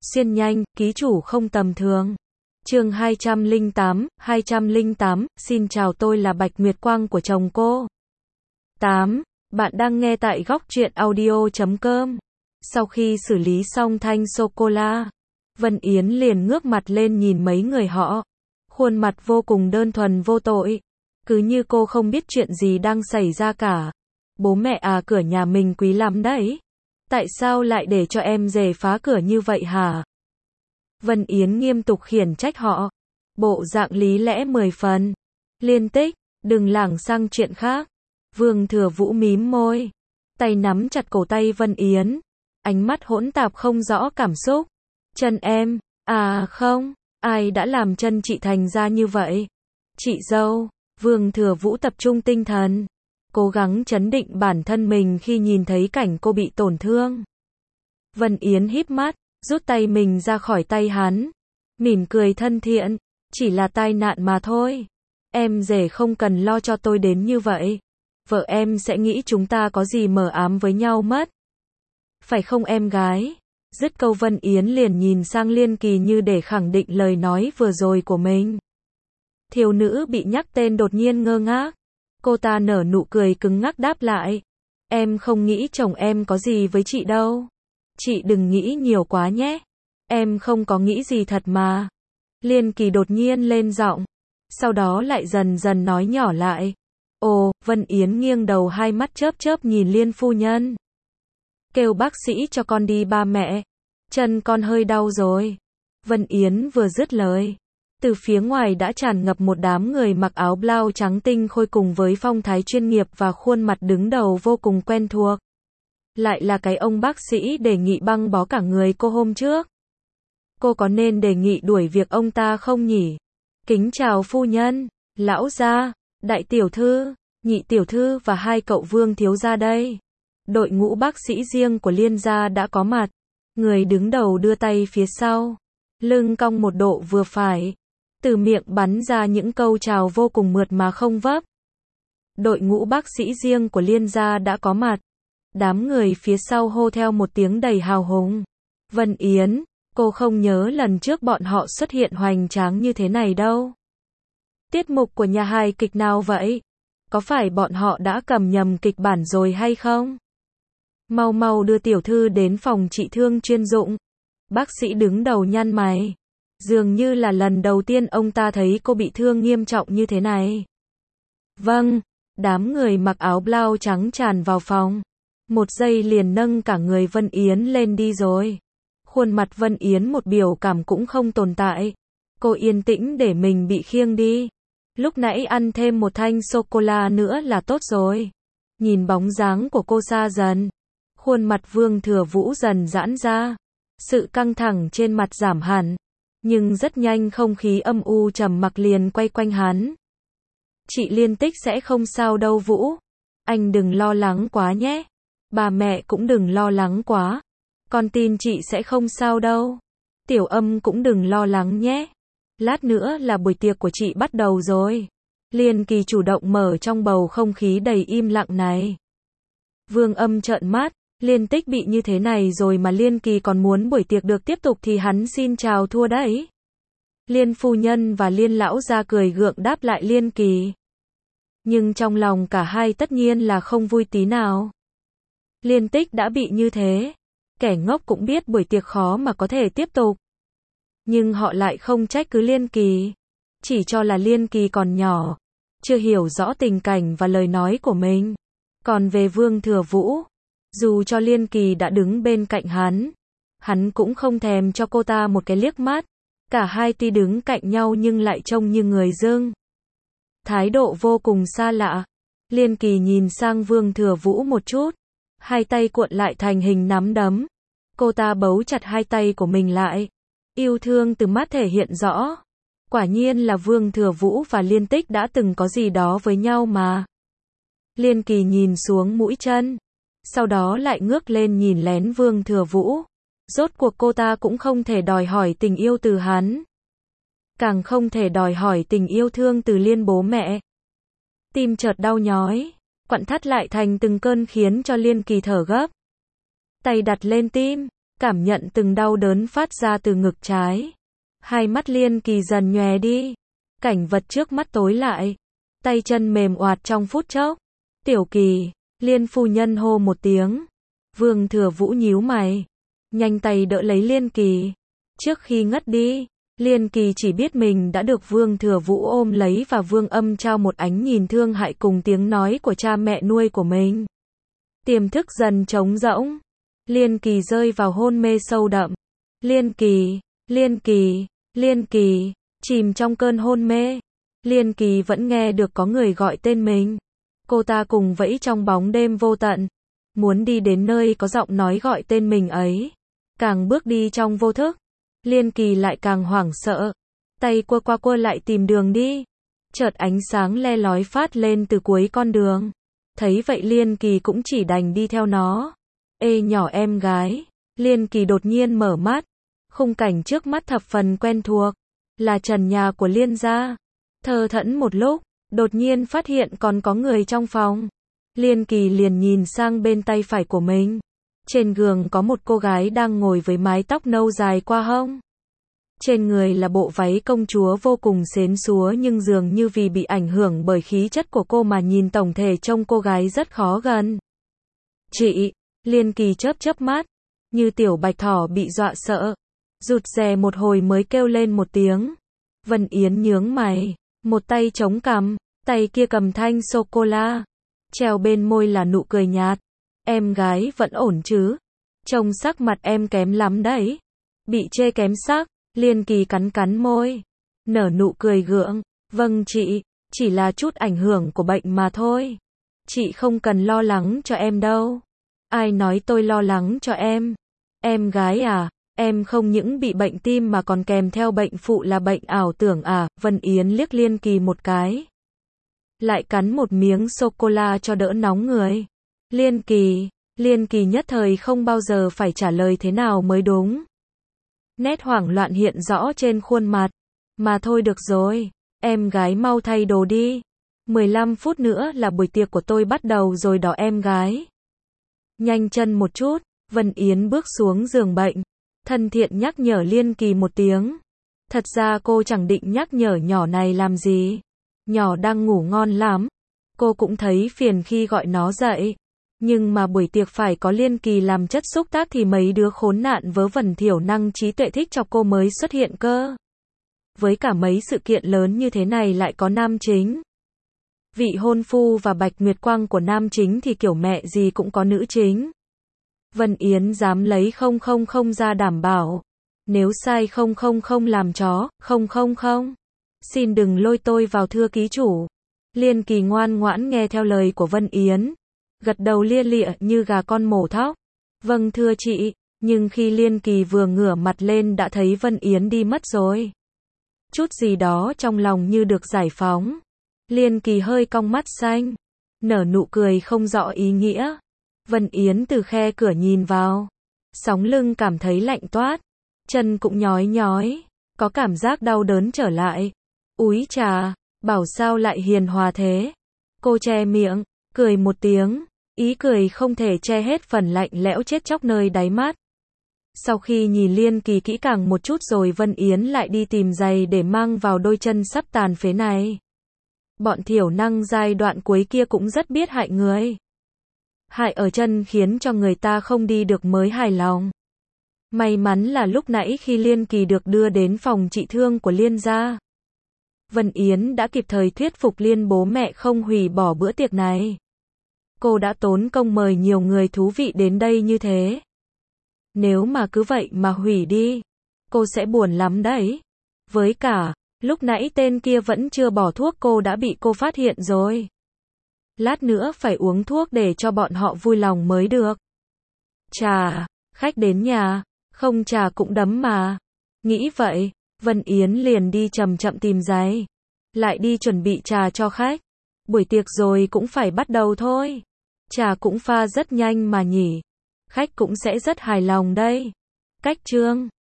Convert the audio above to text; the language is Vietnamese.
Xuyên nhanh, ký chủ không tầm thường. Chương 208, xin chào, tôi là Bạch Nguyệt Quang của chồng cô. 8. Bạn đang nghe tại góc truyện audio.com. Sau khi xử lý xong thanh sô-cô-la, Vân Yến liền ngước mặt lên nhìn mấy người họ. Khuôn mặt vô cùng đơn thuần vô tội. Cứ như cô không biết chuyện gì đang xảy ra cả. Bố mẹ à, cửa nhà mình quý lắm đấy. Tại sao lại để cho em rể phá cửa như vậy hả? Vân Yến nghiêm túc khiển trách họ. Bộ dạng lý lẽ 10 phần. Liên Tích, đừng lảng sang chuyện khác. Vương Thừa Vũ mím môi. Tay nắm chặt cổ tay Vân Yến. Ánh mắt hỗn tạp không rõ cảm xúc. Chân em, à không, ai đã làm chân chị thành ra như vậy? Chị dâu, Vương Thừa Vũ tập trung tinh thần. Cố gắng trấn định bản thân mình khi nhìn thấy cảnh cô bị tổn thương. Vân Yến híp mắt, rút tay mình ra khỏi tay hắn. Mỉm cười thân thiện, chỉ là tai nạn mà thôi. Em rể không cần lo cho tôi đến như vậy. Vợ em sẽ nghĩ chúng ta có gì mờ ám với nhau mất. Phải không em gái? Dứt câu Vân Yến liền nhìn sang Liên Kỳ như để khẳng định lời nói vừa rồi của mình. Thiếu nữ bị nhắc tên đột nhiên ngơ ngác. Cô ta nở nụ cười cứng ngắc đáp lại. Em không nghĩ chồng em có gì với chị đâu. Chị đừng nghĩ nhiều quá nhé. Em không có nghĩ gì thật mà. Liên Kỳ đột nhiên lên giọng. Sau đó lại dần dần nói nhỏ lại. Ồ, Vân Yến nghiêng đầu, hai mắt chớp chớp nhìn Liên phu nhân. Kêu bác sĩ cho con đi ba mẹ. Chân con hơi đau rồi. Vân Yến vừa dứt lời. Từ phía ngoài đã tràn ngập một đám người mặc áo blau trắng tinh khôi cùng với phong thái chuyên nghiệp và khuôn mặt đứng đầu vô cùng quen thuộc. Lại là cái ông bác sĩ đề nghị băng bó cả người cô hôm trước. Cô có nên đề nghị đuổi việc ông ta không nhỉ? Kính chào phu nhân, lão gia, đại tiểu thư, nhị tiểu thư và hai cậu Vương thiếu gia đây. Đội ngũ bác sĩ riêng của Liên gia đã có mặt. Người đứng đầu đưa tay phía sau, lưng cong một độ vừa phải. Từ miệng bắn ra những câu chào vô cùng mượt mà không vấp. Đội ngũ bác sĩ riêng của Liên gia đã có mặt. Đám người phía sau hô theo một tiếng đầy hào hùng. Vân Yến, cô không nhớ lần trước bọn họ xuất hiện hoành tráng như thế này đâu. Tiết mục của nhà hài kịch nào vậy? Có phải bọn họ đã cầm nhầm kịch bản rồi hay không? Mau mau đưa tiểu thư đến phòng trị thương chuyên dụng. Bác sĩ đứng đầu nhăn mày. Dường như là lần đầu tiên ông ta thấy cô bị thương nghiêm trọng như thế này. Vâng, đám người mặc áo blau trắng tràn vào phòng. Một giây liền nâng cả người Vân Yến lên đi rồi. Khuôn mặt Vân Yến một biểu cảm cũng không tồn tại. Cô yên tĩnh để mình bị khiêng đi. Lúc nãy ăn thêm một thanh sô-cô-la nữa là tốt rồi. Nhìn bóng dáng của cô xa dần. Khuôn mặt Vương Thừa Vũ dần giãn ra. Sự căng thẳng trên mặt giảm hẳn. Nhưng rất nhanh không khí âm u trầm mặc liền quay quanh hắn. Chị Liên Tích sẽ không sao đâu Vũ. Anh đừng lo lắng quá nhé. Bà mẹ cũng đừng lo lắng quá. Con tin chị sẽ không sao đâu. Tiểu Âm cũng đừng lo lắng nhé. Lát nữa là buổi tiệc của chị bắt đầu rồi. Liên Kỳ chủ động mở trong bầu không khí đầy im lặng này. Vương Âm trợn mắt. Liên Tích bị như thế này rồi mà Liên Kỳ còn muốn buổi tiệc được tiếp tục thì hắn xin chào thua đấy. Liên phu nhân và Liên lão gia cười gượng đáp lại Liên Kỳ. Nhưng trong lòng cả hai tất nhiên là không vui tí nào. Liên Tích đã bị như thế. Kẻ ngốc cũng biết buổi tiệc khó mà có thể tiếp tục. Nhưng họ lại không trách cứ Liên Kỳ. Chỉ cho là Liên Kỳ còn nhỏ. Chưa hiểu rõ tình cảnh và lời nói của mình. Còn về Vương Thừa Vũ. Dù cho Liên Kỳ đã đứng bên cạnh hắn cũng không thèm cho cô ta một cái liếc mắt. Cả hai tuy đứng cạnh nhau nhưng lại trông như người dưng. Thái độ vô cùng xa lạ. Liên Kỳ nhìn sang Vương Thừa Vũ một chút. Hai tay cuộn lại thành hình nắm đấm. Cô ta bấu chặt hai tay của mình lại. Yêu thương từ mắt thể hiện rõ. Quả nhiên là Vương Thừa Vũ và Liên Tích đã từng có gì đó với nhau mà. Liên Kỳ nhìn xuống mũi chân. Sau đó lại ngước lên nhìn lén Vương Thừa Vũ. Rốt cuộc cô ta cũng không thể đòi hỏi tình yêu từ hắn. Càng không thể đòi hỏi tình yêu thương từ Liên bố mẹ. Tim chợt đau nhói. Quặn thắt lại thành từng cơn khiến cho Liên Kỳ thở gấp. Tay đặt lên tim. cảm nhận từng đau đớn phát ra từ ngực trái. Hai mắt Liên Kỳ dần nhòe đi. Cảnh vật trước mắt tối lại. Tay chân mềm oạt trong phút chốc. Tiểu Kỳ, Liên phu nhân hô một tiếng. Vương Thừa Vũ nhíu mày. Nhanh tay đỡ lấy Liên Kỳ. Trước khi ngất đi, Liên Kỳ chỉ biết mình đã được Vương Thừa Vũ ôm lấy và Vương Âm trao một ánh nhìn thương hại cùng tiếng nói của cha mẹ nuôi của mình. Tiềm thức dần trống rỗng. Liên Kỳ rơi vào hôn mê sâu đậm. Liên Kỳ, Liên Kỳ, Liên Kỳ, chìm trong cơn hôn mê. Liên Kỳ vẫn nghe được có người gọi tên mình. Cô ta cùng vẫy trong bóng đêm vô tận. Muốn đi đến nơi có giọng nói gọi tên mình ấy. Càng bước đi trong vô thức, Liên Kỳ lại càng hoảng sợ. Tay quơ qua quơ lại tìm đường đi. Chợt ánh sáng le lói phát lên từ cuối con đường. Thấy vậy Liên Kỳ cũng chỉ đành đi theo nó. Ê nhỏ em gái. Liên Kỳ đột nhiên mở mắt. Khung cảnh trước mắt thập phần quen thuộc. Là trần nhà của Liên gia. Thờ thẫn một lúc, đột nhiên phát hiện còn có người trong phòng. Liên Kỳ liền nhìn sang bên tay phải của mình. Trên giường có một cô gái đang ngồi với mái tóc nâu dài qua hông. Trên người là bộ váy công chúa vô cùng xến xúa nhưng dường như vì bị ảnh hưởng bởi khí chất của cô mà nhìn tổng thể trông cô gái rất khó gần. Chị, Liên Kỳ chớp chớp mắt, như tiểu bạch thỏ bị dọa sợ. Rụt rè một hồi mới kêu lên một tiếng. Vân Yến nhướng mày, một tay chống cằm, tay kia cầm thanh sô-cô-la. Treo bên môi là nụ cười nhạt. Em gái vẫn ổn chứ? Trông sắc mặt em kém lắm đấy. Bị chê kém sắc, Liên Kỳ cắn cắn môi. Nở nụ cười gượng. Vâng chị, chỉ là chút ảnh hưởng của bệnh mà thôi. Chị không cần lo lắng cho em đâu. Ai nói tôi lo lắng cho em? Em gái à, em không những bị bệnh tim mà còn kèm theo bệnh phụ là bệnh ảo tưởng à? Vân Yến liếc Liên Kỳ một cái. Lại cắn một miếng sô-cô-la cho đỡ nóng người. Liên Kỳ nhất thời không bao giờ phải trả lời thế nào mới đúng. Nét hoảng loạn hiện rõ trên khuôn mặt. Mà thôi được rồi, em gái mau thay đồ đi. 15 phút nữa là buổi tiệc của tôi bắt đầu rồi đó em gái. Nhanh chân một chút, Vân Yến bước xuống giường bệnh. Thân thiện nhắc nhở Liên Kỳ một tiếng. Thật ra cô chẳng định nhắc nhở nhỏ này làm gì. Nhỏ đang ngủ ngon lắm. Cô cũng thấy phiền khi gọi nó dậy. Nhưng mà buổi tiệc phải có Liên Kỳ làm chất xúc tác thì mấy đứa khốn nạn vớ vẩn thiểu năng trí tuệ thích chọc cô mới xuất hiện cơ. Với cả mấy sự kiện lớn như thế này lại có nam chính. Vị hôn phu và Bạch Nguyệt Quang của nam chính thì kiểu mẹ gì cũng có nữ chính. Vân Yến dám lấy 000 ra đảm bảo. Nếu sai 000 làm chó, 000. Xin đừng lôi tôi vào thưa ký chủ. Liên Kỳ ngoan ngoãn nghe theo lời của Vân Yến. Gật đầu lia lịa như gà con mổ thóc. Vâng thưa chị, nhưng khi Liên Kỳ vừa ngửa mặt lên đã thấy Vân Yến đi mất rồi. Chút gì đó trong lòng như được giải phóng. Liên Kỳ hơi cong mắt xanh. Nở nụ cười không rõ ý nghĩa. Vân Yến từ khe cửa nhìn vào. Sóng lưng cảm thấy lạnh toát. Chân cũng nhói nhói. Có cảm giác đau đớn trở lại. Úi chà, bảo sao lại hiền hòa thế. Cô che miệng, cười một tiếng. Ý cười không thể che hết phần lạnh lẽo chết chóc nơi đáy mắt. Sau khi nhìn Liên Kỳ kỹ càng một chút rồi Vân Yến lại đi tìm giày để mang vào đôi chân sắp tàn phế này. Bọn thiểu năng giai đoạn cuối kia cũng rất biết hại người. Hại ở chân khiến cho người ta không đi được mới hài lòng. May mắn là lúc nãy khi Liên Kỳ được đưa đến phòng trị thương của Liên gia, Vân Yến đã kịp thời thuyết phục Liên bố mẹ không hủy bỏ bữa tiệc này. Cô đã tốn công mời nhiều người thú vị đến đây như thế. Nếu mà cứ vậy mà hủy đi, cô sẽ buồn lắm đấy. Với cả, lúc nãy tên kia vẫn chưa bỏ thuốc cô đã bị cô phát hiện rồi. Lát nữa phải uống thuốc để cho bọn họ vui lòng mới được. Trà, khách đến nhà, không trà cũng đấm mà. Nghĩ vậy, Vân Yến liền đi chậm chậm tìm giấy. Lại đi chuẩn bị trà cho khách. Buổi tiệc rồi cũng phải bắt đầu thôi. Trà cũng pha rất nhanh mà nhỉ. Khách cũng sẽ rất hài lòng đây. Cách chương